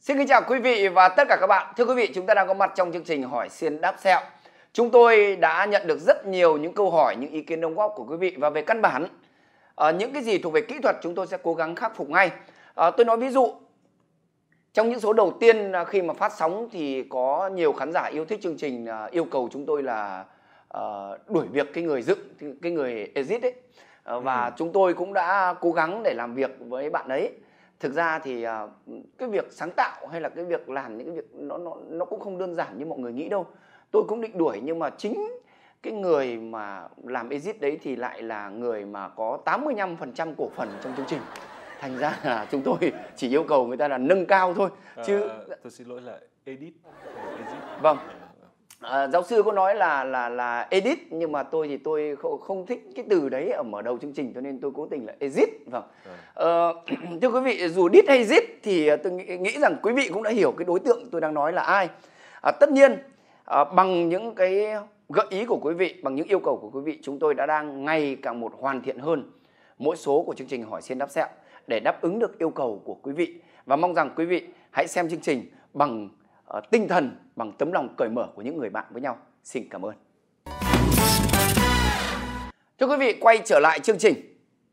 Xin kính chào quý vị và tất cả các bạn. Thưa quý vị, chúng ta đang có mặt trong chương trình Hỏi Xiên Đáp Sẹo. Chúng tôi đã nhận được rất nhiều những câu hỏi, những ý kiến đóng góp của quý vị. Và về căn bản, những cái gì thuộc về kỹ thuật chúng tôi sẽ cố gắng khắc phục ngay. Tôi nói ví dụ, trong những số đầu tiên khi mà phát sóng thì có nhiều khán giả yêu thích chương trình yêu cầu chúng tôi là đuổi việc cái người dựng, cái người edit ấy. Và chúng tôi cũng đã cố gắng để làm việc với bạn ấy. Thực ra thì cái việc sáng tạo hay là cái việc làm những cái việc nó cũng không đơn giản như mọi người nghĩ đâu. Tôi cũng định đuổi nhưng mà chính cái người mà làm edit đấy thì lại là người mà có 85% cổ phần trong chương trình. Thành ra là chúng tôi chỉ yêu cầu người ta là nâng cao thôi. Chứ tôi xin lỗi là edit. Vâng. Giáo sư có nói là edit, nhưng mà tôi thì tôi không thích cái từ đấy ở mở đầu chương trình, cho nên tôi cố tình là edit. Vâng. Thưa quý vị, dù edit hay edit thì tôi nghĩ rằng quý vị cũng đã hiểu cái đối tượng tôi đang nói là ai. Tất nhiên bằng những cái gợi ý của quý vị, bằng những yêu cầu của quý vị, chúng tôi đã đang ngày càng một hoàn thiện hơn mỗi số của chương trình Hỏi Xiên Đáp Sẹo để đáp ứng được yêu cầu của quý vị. Và mong rằng quý vị hãy xem chương trình bằng tinh thần, bằng tấm lòng cởi mở của những người bạn với nhau. Xin cảm ơn. Thưa quý vị, quay trở lại chương trình.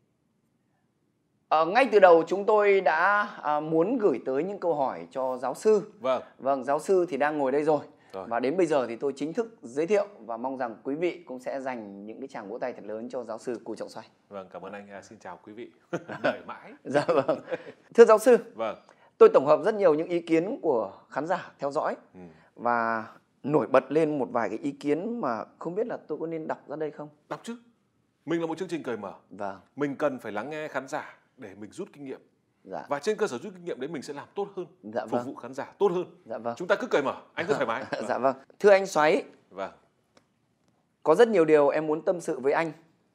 Ngay từ đầu chúng tôi đã muốn gửi tới những câu hỏi cho giáo sư. Vâng, giáo sư thì đang ngồi đây rồi. Và đến bây giờ thì tôi chính thức giới thiệu và mong rằng quý vị cũng sẽ dành những cái tràng vỗ tay thật lớn cho giáo sư Cù Trọng Xoay. Vâng, cảm ơn anh. Xin chào quý vị. Đợi mãi. Dạ vâng. Thưa giáo sư. Vâng. Tôi tổng hợp rất nhiều những ý kiến của khán giả theo dõi và nổi bật lên một vài cái ý kiến mà không biết là tôi có nên đọc ra đây không? Đọc chứ. Mình là một chương trình cởi mở. Vâng. Mình cần phải lắng nghe khán giả để mình rút kinh nghiệm. Dạ. Và trên cơ sở rút kinh nghiệm đấy mình sẽ làm tốt hơn, dạ, phục vụ khán giả tốt hơn. Dạ vâng. Chúng ta cứ cởi mở, anh cứ thoải mái. Dạ vâng. Thưa anh Xoáy. Vâng. Có rất nhiều điều em muốn tâm sự với anh.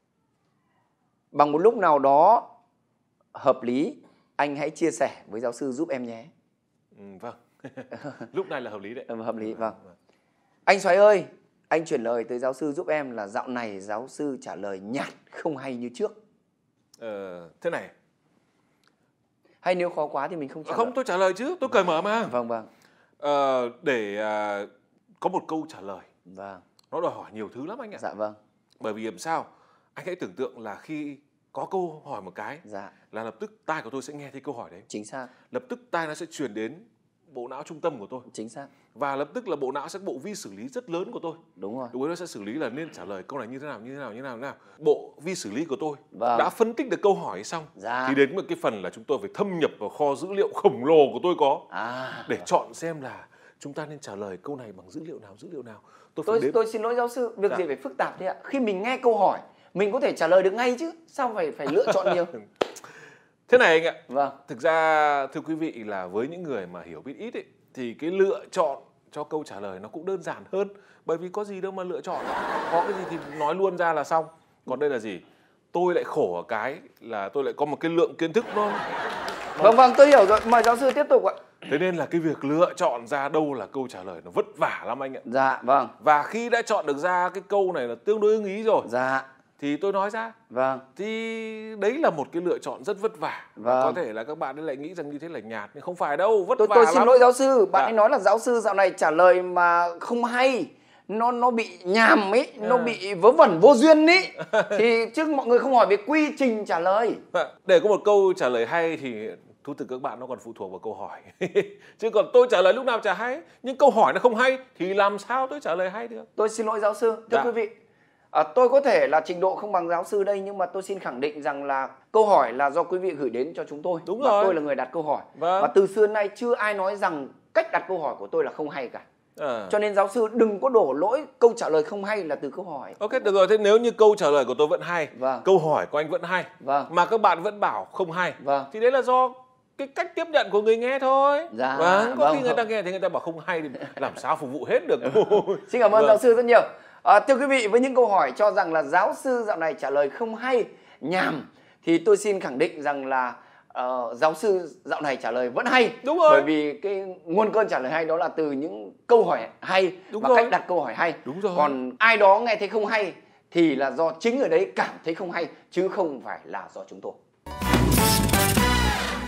Bằng một lúc nào đó hợp lý, anh hãy chia sẻ với giáo sư giúp em nhé. Vâng. Lúc này là hợp lý đấy. Hợp lý, vâng. Anh Xoáy ơi, anh chuyển lời tới giáo sư giúp em là dạo này giáo sư trả lời nhạt, không hay như trước. Thế này. Hay nếu khó quá thì mình không trả lời. Không, tôi trả lời chứ, tôi cởi mở mà. Vâng, vâng. Để có một câu trả lời. Vâng. Nó đòi hỏi nhiều thứ lắm anh ạ. Dạ vâng. Bởi vì làm sao? Anh hãy tưởng tượng là khi có câu hỏi một cái, dạ, là lập tức tai của tôi sẽ nghe thấy câu hỏi đấy. Chính xác. Lập tức tai nó sẽ truyền đến bộ não trung tâm của tôi. Chính xác. Và lập tức là bộ não sẽ bộ vi xử lý rất lớn của tôi. Đúng rồi. Lúc ấy nó sẽ xử lý là nên trả lời câu này như thế nào. Bộ vi xử lý của tôi vâng, đã phân tích được câu hỏi xong. Dạ. Thì đến một cái phần là chúng tôi phải thâm nhập vào kho dữ liệu khổng lồ của tôi có. Để chọn xem là chúng ta nên trả lời câu này bằng dữ liệu nào. Tôi xin lỗi giáo sư, việc dạ, gì phải phức tạp thế ạ? Khi mình nghe câu hỏi, mình có thể trả lời được ngay chứ. Sao phải lựa chọn nhiều? Thế này anh ạ. Vâng. Thực ra thưa quý vị là với những người mà hiểu biết ít ấy, thì cái lựa chọn cho câu trả lời nó cũng đơn giản hơn. Bởi vì có gì đâu mà lựa chọn. Có cái gì thì nói luôn ra là xong. Còn đây là gì? Tôi lại khổ ở cái là tôi lại có một cái lượng kiến thức nó... Vâng, tôi hiểu rồi. Mời giáo sư tiếp tục ạ. Thế nên là cái việc lựa chọn ra đâu là câu trả lời nó vất vả lắm anh ạ. Dạ, vâng. Và khi đã chọn được ra cái câu này là tương đối ưng ý rồi. Dạ. Thì tôi nói ra. Vâng. Thì đấy là một cái lựa chọn rất vất vả. Vâng. Có thể là các bạn ấy lại nghĩ rằng như thế là nhạt, nhưng không phải đâu, vất vả tôi lắm. xin lỗi giáo sư, bạn ấy nói là giáo sư dạo này trả lời mà không hay, nó bị nhàm ấy, nó bị vớ vẩn vô duyên ấy. Thì chứ mọi người không hỏi về quy trình trả lời. Để có một câu trả lời hay thì thú thực các bạn nó còn phụ thuộc vào câu hỏi. Chứ còn tôi trả lời lúc nào chả hay, nhưng câu hỏi nó không hay thì làm sao tôi trả lời hay được. Tôi xin lỗi giáo sư. Thưa quý vị, tôi có thể là trình độ không bằng giáo sư đây, nhưng mà tôi xin khẳng định rằng là câu hỏi là do quý vị gửi đến cho chúng tôi. Đúng và rồi. Tôi là người đặt câu hỏi. Vâng. Và từ xưa nay chưa ai nói rằng cách đặt câu hỏi của tôi là không hay cả. Cho nên giáo sư đừng có đổ lỗi câu trả lời không hay là từ câu hỏi. Ok, được rồi. Thế nếu như câu trả lời của tôi vẫn hay, vâng, câu hỏi của anh vẫn hay, vâng, mà các bạn vẫn bảo không hay, vâng, thì đấy là do cái cách tiếp nhận của người nghe thôi. Dạ. Có khi người ta nghe thì người ta bảo không hay thì làm sao phục vụ hết được. Xin cảm ơn vâng, giáo sư rất nhiều. Thưa quý vị, với những câu hỏi cho rằng là giáo sư dạo này trả lời không hay, nhàm, thì tôi xin khẳng định rằng là giáo sư dạo này trả lời vẫn hay. Đúng rồi. Bởi vì cái nguồn cơn trả lời hay đó là từ những câu hỏi hay. Đúng và rồi, cách đặt câu hỏi hay. Đúng rồi. Còn ai đó nghe thấy không hay thì là do chính người đấy cảm thấy không hay, chứ không phải là do chúng tôi.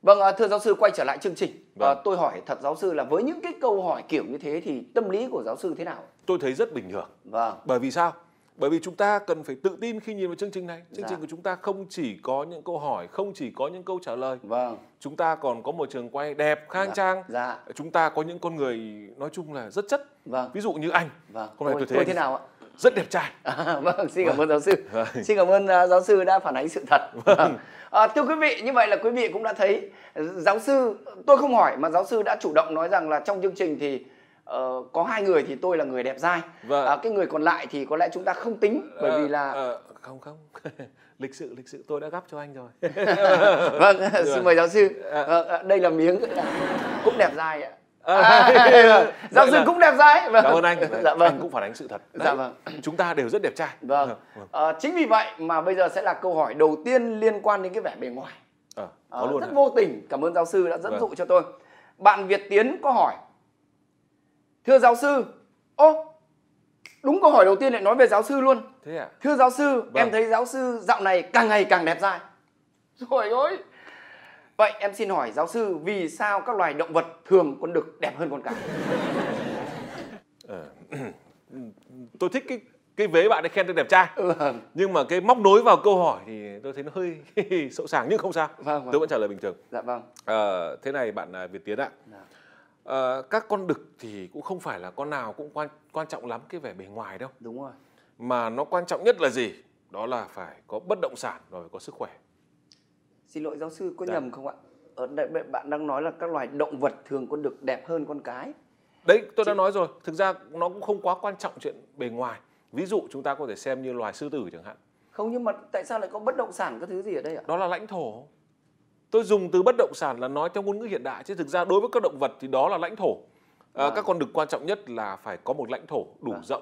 Vâng, thưa giáo sư, quay trở lại chương trình. Vâng. Tôi hỏi thật giáo sư là với những cái câu hỏi kiểu như thế thì tâm lý của giáo sư thế nào? Tôi thấy rất bình thường. Vâng. Bởi vì sao? Bởi vì chúng ta cần phải tự tin khi nhìn vào chương trình này. Chương Dạ. trình của chúng ta không chỉ có những câu hỏi, không chỉ có những câu trả lời. Vâng. Chúng ta còn có một trường quay đẹp, khang Dạ. trang. Dạ. Chúng ta có những con người nói chung là rất chất. Vâng. Ví dụ như anh. Vâng. Hôm nay tôi thấy tôi anh thế nào ạ? rất đẹp trai. Vâng, xin cảm ơn giáo sư. Vâng. Xin cảm ơn giáo sư đã phản ánh sự thật. Vâng. Thưa quý vị, như vậy là quý vị cũng đã thấy giáo sư, tôi không hỏi mà giáo sư đã chủ động nói rằng là trong chương trình thì có 2 người thì tôi là người đẹp dai. Vâng. Cái người còn lại thì có lẽ chúng ta không tính bởi vì là không lịch sự tôi đã gắp cho anh rồi. Vâng, xin mời giáo sư. Đây là miếng cũng đẹp dai ạ. Giáo sư cũng đẹp dai. Vâng. Cảm ơn anh. Dạ vâng. Anh cũng phản ánh sự thật. Đấy, Dạ vâng. chúng ta đều rất đẹp trai. Vâng. Chính vì vậy mà bây giờ sẽ là câu hỏi đầu tiên liên quan đến cái vẻ bề ngoài. Có luôn rất hả? vô tình. Cảm ơn giáo sư đã dẫn Vâng. dụ cho tôi. Bạn Việt Tiến có hỏi: thưa giáo sư, đúng câu hỏi đầu tiên lại nói về giáo sư luôn. Thế ạ? Thưa giáo sư, Vâng. em thấy giáo sư dạo này càng ngày càng đẹp dai. Rồi ôi. Vậy em xin hỏi giáo sư, vì sao các loài động vật thường con đực đẹp hơn con cá? Tôi thích cái vế bạn ấy khen tôi đẹp trai. Vâng. Nhưng mà cái móc nối vào câu hỏi thì tôi thấy nó hơi sỗ sàng, nhưng không sao. Vâng. Tôi vẫn trả lời bình thường. Dạ vâng. Thế này bạn Việt Tiến ạ. Dạ. Các con đực thì cũng không phải là con nào cũng quan trọng lắm cái vẻ bề ngoài đâu. Đúng rồi. Mà nó quan trọng nhất là gì? Đó là phải có bất động sản và phải có sức khỏe. Xin lỗi giáo sư, có Dạ. nhầm không ạ? Ở đây bạn đang nói là các loài động vật thường con đực đẹp hơn con cái. Đấy, tôi đã nói rồi. Thực ra nó cũng không quá quan trọng chuyện bề ngoài. Ví dụ chúng ta có thể xem như loài sư tử chẳng hạn. Không, nhưng mà tại sao lại có bất động sản các thứ gì ở đây ạ? Đó là lãnh thổ. Tôi dùng từ bất động sản là nói theo ngôn ngữ hiện đại, chứ thực ra đối với các động vật thì đó là lãnh thổ. Các con đực quan trọng nhất là phải có một lãnh thổ đủ rộng.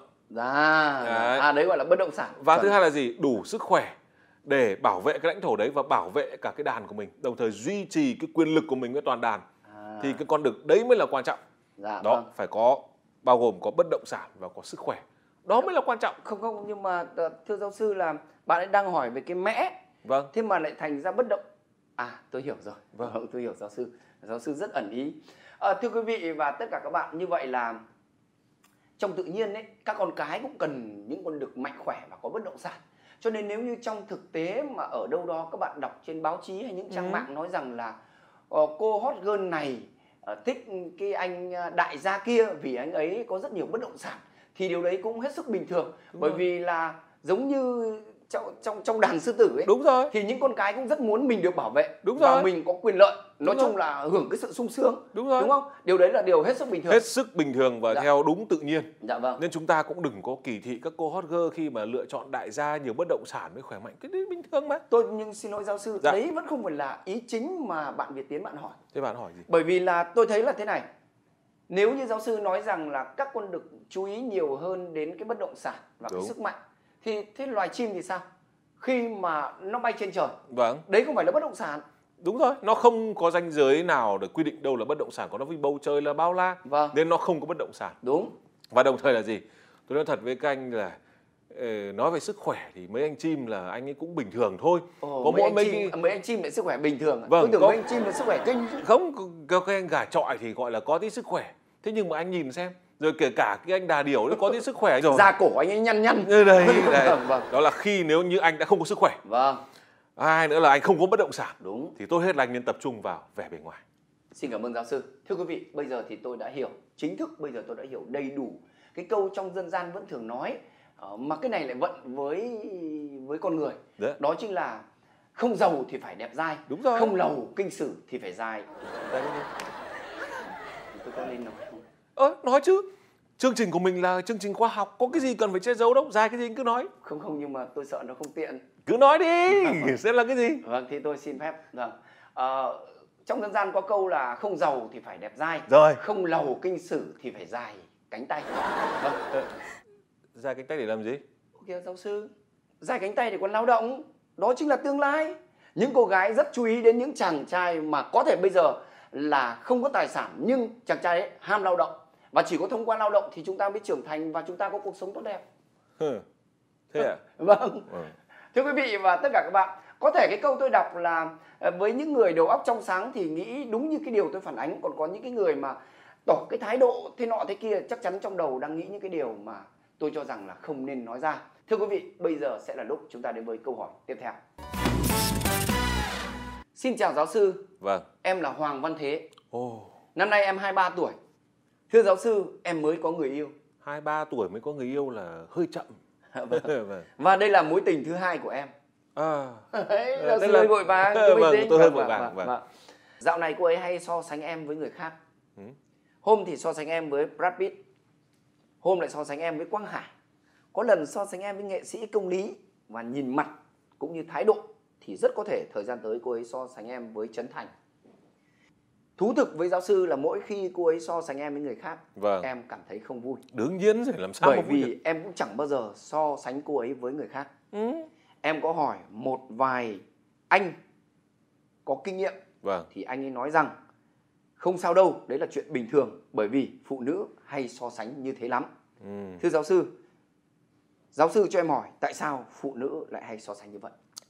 Dạ. Đấy gọi là bất động sản. Và thứ hai là gì? Đủ sức khỏe để bảo vệ cái lãnh thổ đấy và bảo vệ cả cái đàn của mình, đồng thời duy trì cái quyền lực của mình với toàn đàn. Thì cái con đực đấy mới là quan trọng. Dạ, Đó, vâng. phải có, bao gồm có bất động sản và có sức khỏe. Đó mới là quan trọng. Không, nhưng mà thưa giáo sư là bạn ấy đang hỏi về cái mẽ. Vâng. Thế mà lại thành ra bất động. Tôi hiểu rồi. Vâng. Tôi hiểu giáo sư. Giáo sư rất ẩn ý. Thưa quý vị và tất cả các bạn, như vậy là trong tự nhiên ấy, các con cái cũng cần những con đực mạnh khỏe và có bất động sản. Cho nên nếu như trong thực tế mà ở đâu đó các bạn đọc trên báo chí hay những trang mạng nói rằng là cô hot girl này thích cái anh đại gia kia vì anh ấy có rất nhiều bất động sản, thì điều đấy cũng hết sức bình thường. Bởi vì là giống như trong đàn sư tử ấy. Đúng rồi. Thì những con cái cũng rất muốn mình được bảo vệ. Đúng và rồi. mình có quyền lợi. Nói Đúng chung là hưởng cái sự sung sướng. Đúng rồi. Đúng không? Điều đấy là điều hết sức bình thường. Hết sức bình thường và Dạ. theo đúng tự nhiên. Dạ vâng. Nên chúng ta cũng đừng có kỳ thị các cô hot girl khi mà lựa chọn đại gia nhiều bất động sản mới khỏe mạnh. Cái đấy bình thường mà. Nhưng xin lỗi giáo sư, Dạ. đấy vẫn không phải là ý chính mà bạn Việt Tiến bạn hỏi. Thế bạn hỏi gì? Bởi vì là tôi thấy là thế này. Nếu như giáo sư nói rằng là các con đực chú ý nhiều hơn đến cái bất động sản và Đúng. cái sức mạnh, thì thế loài chim thì sao? Khi mà nó bay trên trời, Vâng. đấy không phải là bất động sản. Đúng rồi, nó không có ranh giới nào để quy định đâu là bất động sản, còn nó vì bầu trời là bao la. Vâng. Nên nó không có bất động sản. Đúng. Và đồng thời là gì? Tôi nói thật với các anh là nói về sức khỏe thì mấy anh chim là anh ấy cũng bình thường thôi. Có mấy anh chim lại sức khỏe bình thường à? Vâng, tôi tưởng có. mấy anh chim là sức khỏe kinh chứ. Không, các anh gà chọi thì gọi là có tí sức khỏe. Thế nhưng mà anh nhìn xem, rồi kể cả cái anh đà điểu nó có tí sức khỏe rồi. Da cổ anh ấy nhăn nhăn. Đây. Vâng. Đó là khi nếu như anh đã không có sức khỏe. Vâng. Hai nữa là anh không có bất động sản. Đúng. Thì tốt hết là anh nên tập trung vào vẻ bề ngoài. Xin cảm ơn giáo sư. Thưa quý vị, bây giờ thì tôi đã hiểu, chính thức bây giờ tôi đã hiểu đầy đủ cái câu trong dân gian vẫn thường nói, mà cái này lại vận với con người. Đấy. Đó chính là không giàu thì phải đẹp dai. Đúng rồi. Không lầu kinh sử thì phải dài. Tôi có nên nói không? Nói chứ. Chương trình của mình là chương trình khoa học, có cái gì cần phải che giấu đâu, dài cái gì cứ nói. Không, nhưng mà tôi sợ nó không tiện. Cứ nói đi, xem là cái gì. Vâng, thì tôi xin phép. Vâng. Trong dân gian có câu là không giàu thì phải đẹp dai. Rồi. Không lầu kinh sử thì phải dài cánh tay. Vâng. Dài cánh tay để làm gì? Ok, giáo sư. Dài cánh tay để còn lao động. Đó chính là tương lai. Những cô gái rất chú ý đến những chàng trai mà có thể bây giờ là không có tài sản, nhưng chàng trai ấy ham lao động. Và chỉ có thông qua lao động thì chúng ta mới trưởng thành và chúng ta có cuộc sống tốt đẹp. Thế à? Vâng. Thưa quý vị và tất cả các bạn, có thể cái câu tôi đọc là với những người đầu óc trong sáng thì nghĩ đúng như cái điều tôi phản ánh, còn có những cái người mà tỏ cái thái độ thế nọ thế kia chắc chắn trong đầu đang nghĩ những cái điều mà tôi cho rằng là không nên nói ra. Thưa quý vị, bây giờ sẽ là lúc chúng ta đến với câu hỏi tiếp theo. Xin chào giáo sư. Vâng. Em là Hoàng Văn Thế. Năm nay em 23 tuổi. Thưa giáo sư, em mới có người yêu. 23 tuổi mới có người yêu là hơi chậm. Vâng. Và đây là mối tình thứ 2 của em. Giáo sư là... hơi vội vàng. Vâng, tôi hơi vội vàng. Vâng. Dạo này cô ấy hay so sánh em với người khác. Hôm thì so sánh em với Brad Pitt, hôm lại so sánh em với Quang Hải, có lần so sánh em với nghệ sĩ Công Lý. Và nhìn mặt cũng như thái độ thì rất có thể thời gian tới cô ấy so sánh em với Trấn Thành. Thú thực với giáo sư là mỗi khi cô ấy so sánh em với người khác, em cảm thấy không vui. Đương nhiên rồi, làm sao bởi mà vui vì được. Em cũng chẳng bao giờ so sánh cô ấy với người khác. Em có hỏi một vài anh có kinh nghiệm, thì anh ấy nói rằng không sao đâu, đấy là chuyện bình thường, bởi vì phụ nữ hay so sánh như thế lắm. Thưa giáo sư cho em hỏi tại sao phụ nữ lại hay so sánh như vậy?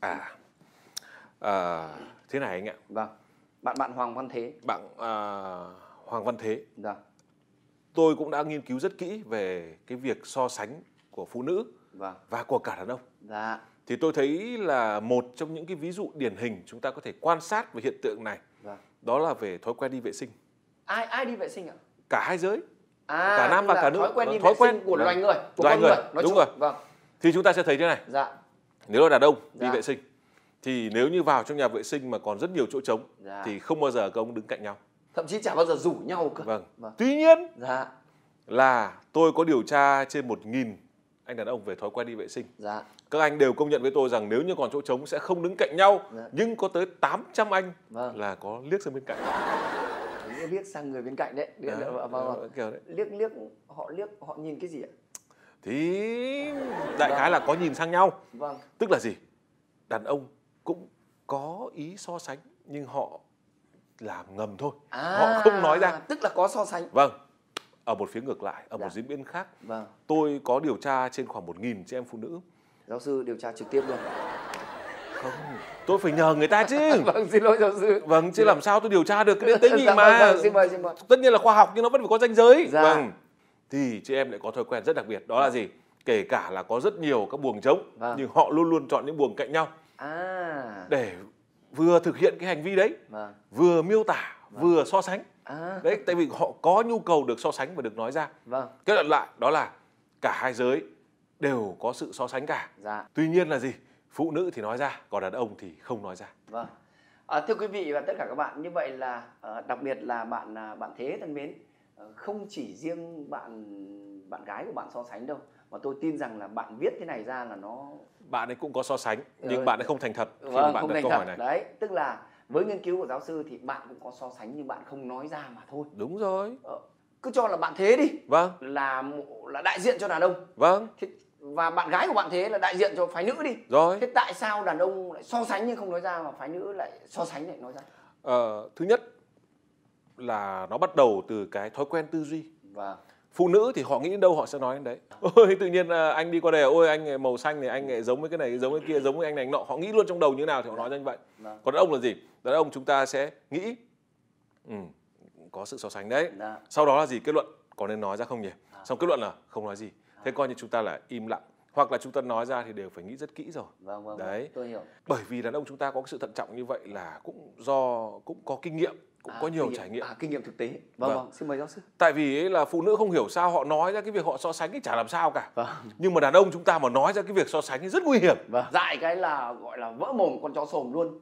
Thế này anh ạ. Vâng. Bạn Hoàng Văn Thế. Bạn Hoàng Văn Thế. Vâng. Tôi cũng đã nghiên cứu rất kỹ về cái việc so sánh của phụ nữ và của cả đàn ông. Dạ. Thì tôi thấy là một trong những cái ví dụ điển hình chúng ta có thể quan sát về hiện tượng này, đó là về thói quen đi vệ sinh. Ai đi vệ sinh ạ? Cả hai giới. Cả nam và cả nữ. Thói quen đi vệ sinh của loài người, của con người. Đúng rồi. Vâng. Thì chúng ta sẽ thấy thế này. Dạ. Nếu là đàn ông đi vệ sinh thì nếu như vào trong nhà vệ sinh mà còn rất nhiều chỗ trống thì không bao giờ các ông đứng cạnh nhau. Thậm chí chả bao giờ rủ nhau cơ. Vâng. Tuy nhiên là tôi có điều tra trên 1.000 anh đàn ông về thói quen đi vệ sinh. Các anh đều công nhận với tôi rằng nếu như còn chỗ trống sẽ không đứng cạnh nhau. Nhưng có tới 800 anh là có liếc sang bên cạnh. Liếc sang người bên cạnh đấy. Liếc họ nhìn cái gì ạ? Thì đại khái là có nhìn sang nhau. Tức là gì? Đàn ông cũng có ý so sánh nhưng họ làm ngầm thôi. Họ không nói ra. Tức là có so sánh. Vâng. Ở một phía ngược lại, ở một diễn biến khác, tôi có điều tra trên khoảng 1.000 chị em phụ nữ. Giáo sư điều tra trực tiếp luôn. Không, tôi phải nhờ người ta chứ. Vâng, xin lỗi giáo sư. Vâng, chứ làm sao tôi điều tra được cái tế nhị mà. Xin mời. Tất nhiên là khoa học nhưng nó vẫn phải có ranh giới. Vâng. Thì chị em lại có thói quen rất đặc biệt, đó là gì? Kể cả là có rất nhiều các buồng trống, nhưng họ luôn luôn chọn những buồng cạnh nhau. Để vừa thực hiện cái hành vi đấy, vừa miêu tả, vừa so sánh. Đấy, tại vì họ có nhu cầu được so sánh và được nói ra. Kết luận lại đó là cả hai giới đều có sự so sánh cả. Tuy nhiên là gì? Phụ nữ thì nói ra, còn đàn ông thì không nói ra. Thưa quý vị và tất cả các bạn, như vậy là đặc biệt là bạn Thế thân mến, không chỉ riêng bạn gái của bạn so sánh đâu, mà tôi tin rằng là bạn viết thế này ra là bạn ấy cũng có so sánh, nhưng bạn ấy không thành thật khi mà bạn đặt câu hỏi này. Đấy, tức là với nghiên cứu của giáo sư thì bạn cũng có so sánh nhưng bạn không nói ra mà thôi. Đúng rồi. Cứ cho là bạn Thế đi. Là đại diện cho đàn ông. Và bạn gái của bạn Thế là đại diện cho phái nữ đi. Thế tại sao đàn ông lại so sánh nhưng không nói ra mà phái nữ lại so sánh lại nói ra? Thứ nhất là nó bắt đầu từ cái thói quen tư duy. Phụ nữ thì họ nghĩ đến đâu họ sẽ nói đến đấy. Ôi tự nhiên anh đi qua đây, ôi anh màu xanh này, anh giống với cái này, giống với kia, giống với anh này anh nọ. Họ nghĩ luôn trong đầu như thế nào thì họ nói ra như vậy. Còn đàn ông là gì? Đàn ông chúng ta sẽ nghĩ có sự so sánh đấy. Sau đó là gì? Kết luận có nên nói ra không nhỉ? Xong kết luận là không nói gì. Thế coi như chúng ta là im lặng. Hoặc là chúng ta nói ra thì đều phải nghĩ rất kỹ rồi. Đấy. Tôi hiểu. Bởi vì đàn ông chúng ta có cái sự thận trọng như vậy là cũng do cũng có kinh nghiệm, cũng có nhiều trải nghiệm. Kinh nghiệm thực tế. Xin mời giáo sư. Tại vì ấy là phụ nữ không hiểu sao họ nói ra cái việc họ so sánh ấy chả làm sao cả. Nhưng mà đàn ông chúng ta mà nói ra cái việc so sánh ấy rất nguy hiểm. Dại cái là gọi là vỡ mồm con chó sồm luôn.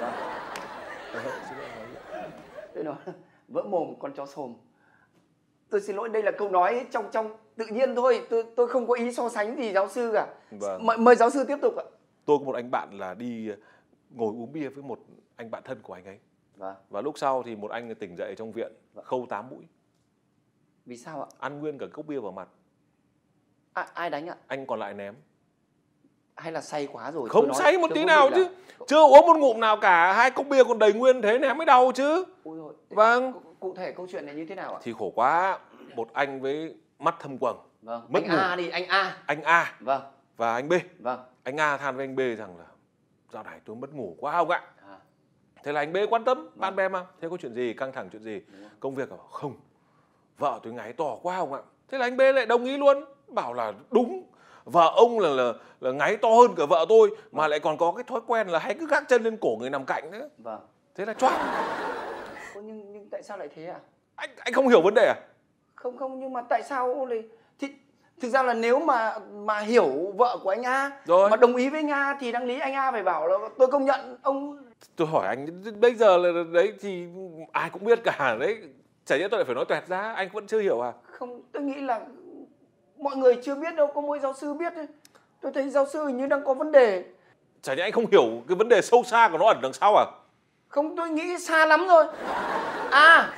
Tôi nói vỡ mồm con chó sồm. Tôi xin lỗi, đây là câu nói trong tự nhiên thôi, tôi không có ý so sánh gì giáo sư cả. Mời giáo sư tiếp tục ạ. Tôi có một anh bạn là đi ngồi uống bia với một anh bạn thân của anh ấy. Và lúc sau thì một anh tỉnh dậy trong viện khâu 8 mũi. Vì sao ạ? Ăn nguyên cả cốc bia vào mặt. Ai đánh ạ? Anh còn lại ném. Hay là say quá rồi? Không say một tí nào chứ. Chưa uống một ngụm nào cả, 2 cốc bia còn đầy nguyên thế ném mới đau chứ. Vâng. Cụ thể câu chuyện này như thế nào ạ? Thì khổ quá. Một anh với mắt thâm quầng. Anh A đi, anh A. Anh A. Và anh B. Anh A than với anh B rằng là dạo này tôi mất ngủ quá ông ạ. Thế là anh B quan tâm, bạn bè mà. Thế có chuyện gì, căng thẳng chuyện gì? Công việc à? Không, vợ tôi ngáy to quá ông ạ. Thế là anh B lại đồng ý luôn, bảo là đúng. Vợ ông là ngáy to hơn cả vợ tôi, mà lại còn có cái thói quen là hay cứ gác chân lên cổ người nằm cạnh nữa. Vâng. Thế là choáng. Nhưng tại sao lại thế ạ? Anh không hiểu vấn đề à? Không, nhưng mà tại sao lại thì thực ra là nếu mà hiểu vợ của anh A Rồi. mà đồng ý với anh A thì đáng lý anh A phải bảo là tôi công nhận ông. Tôi hỏi anh bây giờ là đấy thì ai cũng biết cả đấy, chả nhẽ tôi lại phải nói toẹt ra, anh vẫn chưa hiểu à? Không, tôi nghĩ là mọi người chưa biết đâu, có mỗi giáo sư biết thôi. Tôi thấy giáo sư hình như đang có vấn đề. Chả nhẽ anh không hiểu cái vấn đề sâu xa của nó ẩn đằng sau à? Không, tôi nghĩ xa lắm rồi. À,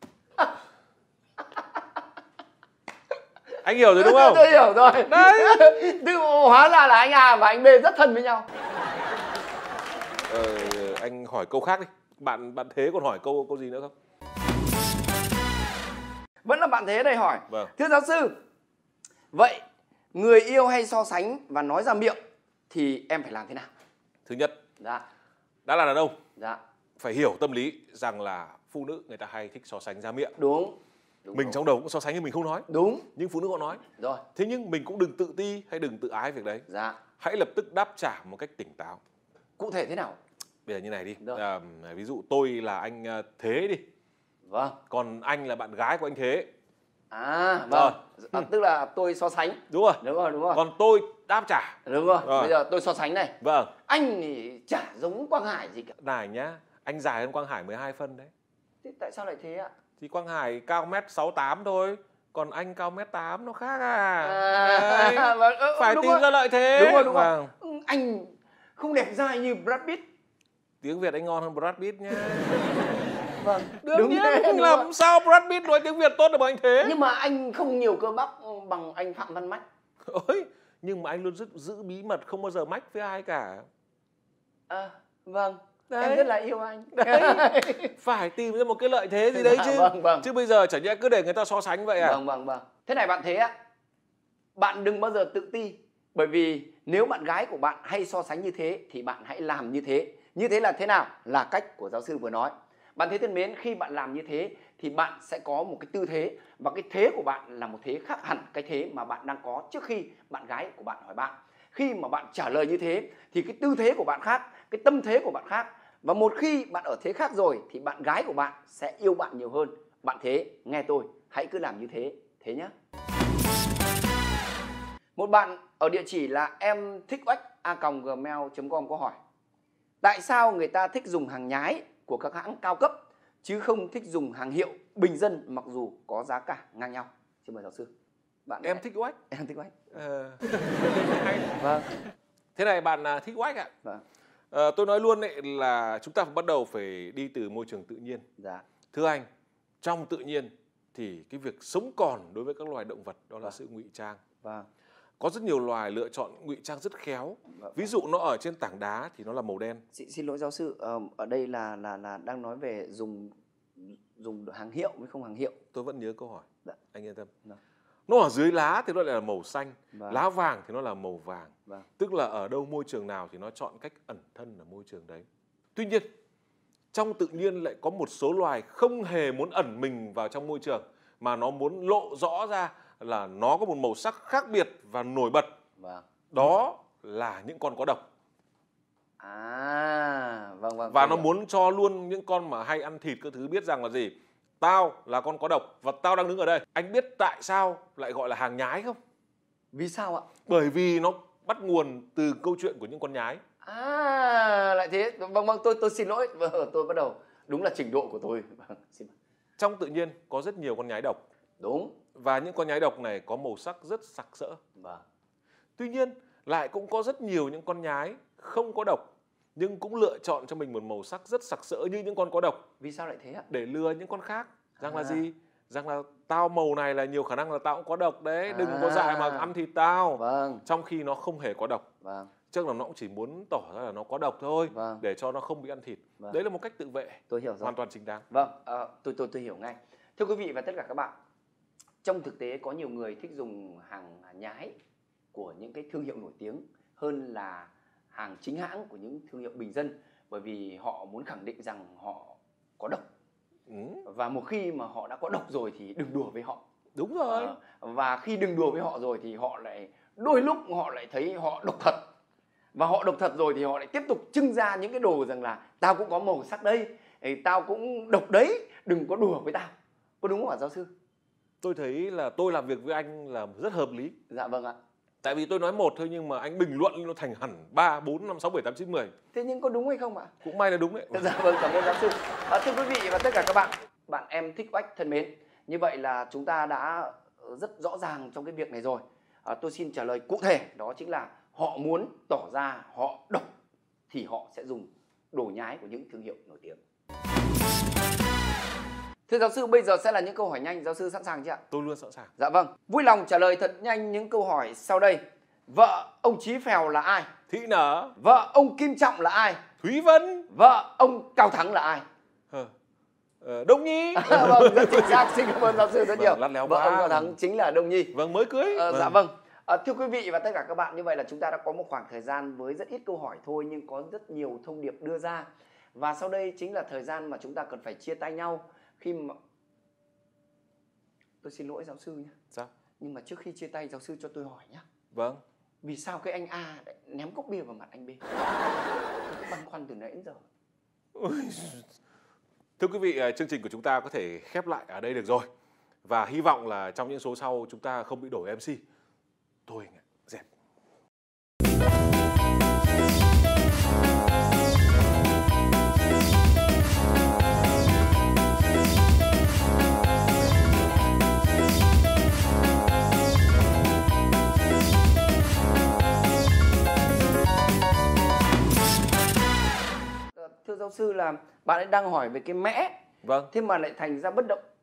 Anh hiểu rồi đúng không? tôi hiểu rồi. Đấy. Tức hóa ra là anh A và anh B rất thân với nhau. Anh hỏi câu khác đi. Bạn Thế còn hỏi câu gì nữa không? Vẫn là bạn Thế đây hỏi. Vâng. Thưa giáo sư, vậy người yêu hay so sánh và nói ra miệng thì em phải làm thế nào? Thứ nhất, Dạ. đã là đàn ông, Dạ. phải hiểu tâm lý rằng là phụ nữ người ta hay thích so sánh ra miệng. Đúng. Mình trong đầu cũng so sánh nhưng mình không nói. Đúng. Nhưng phụ nữ họ nói. Rồi. Thế nhưng mình cũng đừng tự ti hay đừng tự ái việc đấy. Dạ. Hãy lập tức đáp trả một cách tỉnh táo. Cụ thể thế nào? Bây giờ như này đi. Rồi. Ví dụ tôi là anh Thế đi. Vâng. Còn anh là bạn gái của anh Thế. À, vâng. Tức là tôi so sánh. Đúng rồi. Đúng rồi, đúng rồi. Còn tôi đáp trả. Đúng rồi. Rồi. Bây giờ tôi so sánh này. Vâng. Anh thì chả giống Quang Hải gì cả. Này nhá, anh dài hơn Quang Hải 12 phân đấy. Thế tại sao lại thế ạ? Thì Quang Hải cao 1m68 thôi, còn anh cao 1m8 nó khác à. Vâng, phải tìm ra lợi thế. Đúng rồi, đúng Vâng. rồi. Anh không đẹp dai như Brad Pitt. Tiếng Việt anh ngon hơn Brad Pitt nhá. Vâng. Đương nhiên, làm sao Brad Pitt nói tiếng Việt tốt được bằng anh Thế. Nhưng mà anh không nhiều cơ bắp bằng anh Phạm Văn Mách. Ôi, nhưng mà anh luôn giữ bí mật, không bao giờ mách với ai cả. À, vâng. Đấy. Em rất là yêu anh. Đấy. Phải tìm ra một cái lợi thế gì đấy chứ. Vâng. Chứ bây giờ chả nhẽ cứ để người ta so sánh vậy à? Vâng. Thế này bạn Thế ạ, bạn đừng bao giờ tự ti. Bởi vì nếu bạn gái của bạn hay so sánh như thế thì bạn hãy làm như thế. Như thế là thế nào? Là cách của giáo sư vừa nói. Bạn Thế thân mến, khi bạn làm như thế thì bạn sẽ có một cái tư thế, và cái thế của bạn là một thế khác hẳn cái thế mà bạn đang có trước khi bạn gái của bạn hỏi bạn. Khi mà bạn trả lời như thế thì cái tư thế của bạn khác, cái tâm thế của bạn khác. Và một khi bạn ở thế khác rồi thì bạn gái của bạn sẽ yêu bạn nhiều hơn. Bạn Thế, nghe tôi, hãy cứ làm như thế nhé. Một bạn ở địa chỉ là em thích oách@gmail.com có hỏi: tại sao người ta thích dùng hàng nhái của các hãng cao cấp chứ không thích dùng hàng hiệu bình dân mặc dù có giá cả ngang nhau? Xin mời giáo sư. Bạn Em thích oách. Em thích oách. Vâng. Thế này bạn thích oách ạ. Vâng. Tôi nói luôn đấy là chúng ta bắt đầu phải đi từ môi trường tự nhiên. Dạ. Thưa anh, trong tự nhiên thì cái việc sống còn đối với các loài động vật đó là sự ngụy trang. Vâng. Có rất nhiều loài lựa chọn ngụy trang rất khéo. Ví dụ nó ở trên tảng đá thì nó là màu đen. Xin lỗi giáo sư, ở đây là đang nói về dùng hàng hiệu với không hàng hiệu. Tôi vẫn nhớ câu hỏi. Dạ. Anh yên tâm. Dạ. Nó ở dưới lá thì nó lại là màu xanh, Vâng. lá vàng thì nó là màu vàng. Vâng. Tức là ở đâu môi trường nào thì nó chọn cách ẩn thân ở môi trường đấy. Tuy nhiên, trong tự nhiên lại có một số loài không hề muốn ẩn mình vào trong môi trường, mà nó muốn lộ rõ ra là nó có một màu sắc khác biệt và nổi bật. Vâng. Đó là những con có độc. Vâng. Và nó muốn cho luôn những con mà hay ăn thịt các thứ biết rằng là gì? Tao là con có độc và tao đang đứng ở đây. Anh biết tại sao lại gọi là hàng nhái không? Vì sao ạ? Bởi vì nó bắt nguồn từ câu chuyện của những con nhái. Lại thế. Vâng, tôi xin lỗi. Tôi bắt đầu. Đúng là trình độ của tôi. Vâng, xin. Trong tự nhiên có rất nhiều con nhái độc. Đúng. Và những con nhái độc này có màu sắc rất sặc sỡ. Vâng. Tuy nhiên lại cũng có rất nhiều những con nhái không có độc, nhưng cũng lựa chọn cho mình một màu sắc rất sặc sỡ như những con có độc. Vì sao lại thế ạ? Để lừa những con khác. Rằng là gì? Rằng là tao màu này là nhiều khả năng là tao cũng có độc đấy. Đừng có dại mà ăn thịt tao. Vâng. Trong khi nó không hề có độc. Vâng. Chắc là nó cũng chỉ muốn tỏ ra là nó có độc thôi. Vâng. Để cho nó không bị ăn thịt. Vâng. Đấy là một cách tự vệ. Tôi hiểu rồi. Hoàn toàn chính đáng. Vâng, tôi hiểu ngay. Thưa quý vị và tất cả các bạn, trong thực tế có nhiều người thích dùng hàng nhái của những cái thương hiệu nổi tiếng hơn là hàng chính hãng của những thương hiệu bình dân, bởi vì họ muốn khẳng định rằng họ có độc. Và một khi mà họ đã có độc rồi thì đừng đùa với họ. Đúng rồi. Và khi đừng đùa với họ rồi thì họ lại đôi lúc họ lại thấy họ độc thật. Và họ độc thật rồi thì họ lại tiếp tục trưng ra những cái đồ rằng là tao cũng có màu sắc đây, tao cũng độc đấy, đừng có đùa với tao. Có đúng không ạ giáo sư? Tôi thấy là tôi làm việc với anh là rất hợp lý. Dạ vâng ạ. Tại vì tôi nói một thôi nhưng mà anh bình luận nó thành hẳn 3, 4, 5, 6, 7, 8, 9, 10. Thế nhưng có đúng hay không ạ? Cũng may là đúng đấy. Dạ vâng, cảm ơn giáo sư. Thưa quý vị và tất cả các bạn em thích oách thân mến, như vậy là chúng ta đã rất rõ ràng trong cái việc này rồi. Tôi xin trả lời cụ thể, đó chính là họ muốn tỏ ra họ độc thì họ sẽ dùng đồ nhái của những thương hiệu nổi tiếng. Thưa giáo sư, bây giờ sẽ là những câu hỏi nhanh, giáo sư sẵn sàng chưa ạ? Tôi luôn sẵn sàng. Dạ vâng, vui lòng trả lời thật nhanh những câu hỏi sau đây. Vợ ông Chí Phèo là ai? Thị Nở. Vợ ông Kim Trọng là ai? Thúy Vân. Vợ ông Cao Thắng là ai? Đông Nhi. Vâng, rất chính xác, xin cảm ơn giáo sư rất nhiều. Lắt léo Vợ quá. ông Cao Thắng chính là Đông Nhi. Vâng, mới cưới. Dạ vâng. Thưa quý vị và tất cả các bạn, như vậy là chúng ta đã có một khoảng thời gian với rất ít câu hỏi thôi nhưng có rất nhiều thông điệp đưa ra. Và sau đây chính là thời gian mà chúng ta cần phải chia tay nhau. Khi mà tôi xin lỗi giáo sư nhé. Sao? Nhưng mà trước khi chia tay, giáo sư cho tôi hỏi nhé. Vâng. Vì sao cái anh A lại ném cốc bia vào mặt anh B? Tôi cứ băn khoăn từ nãy đến giờ. Thưa quý vị, chương trình của chúng ta có thể khép lại ở đây được rồi. Và hy vọng là trong những số sau chúng ta không bị đổi MC. Thôi, dẹp. Thưa giáo sư là bạn ấy đang hỏi về cái mẽ. Vâng. Thế mà lại thành ra bất động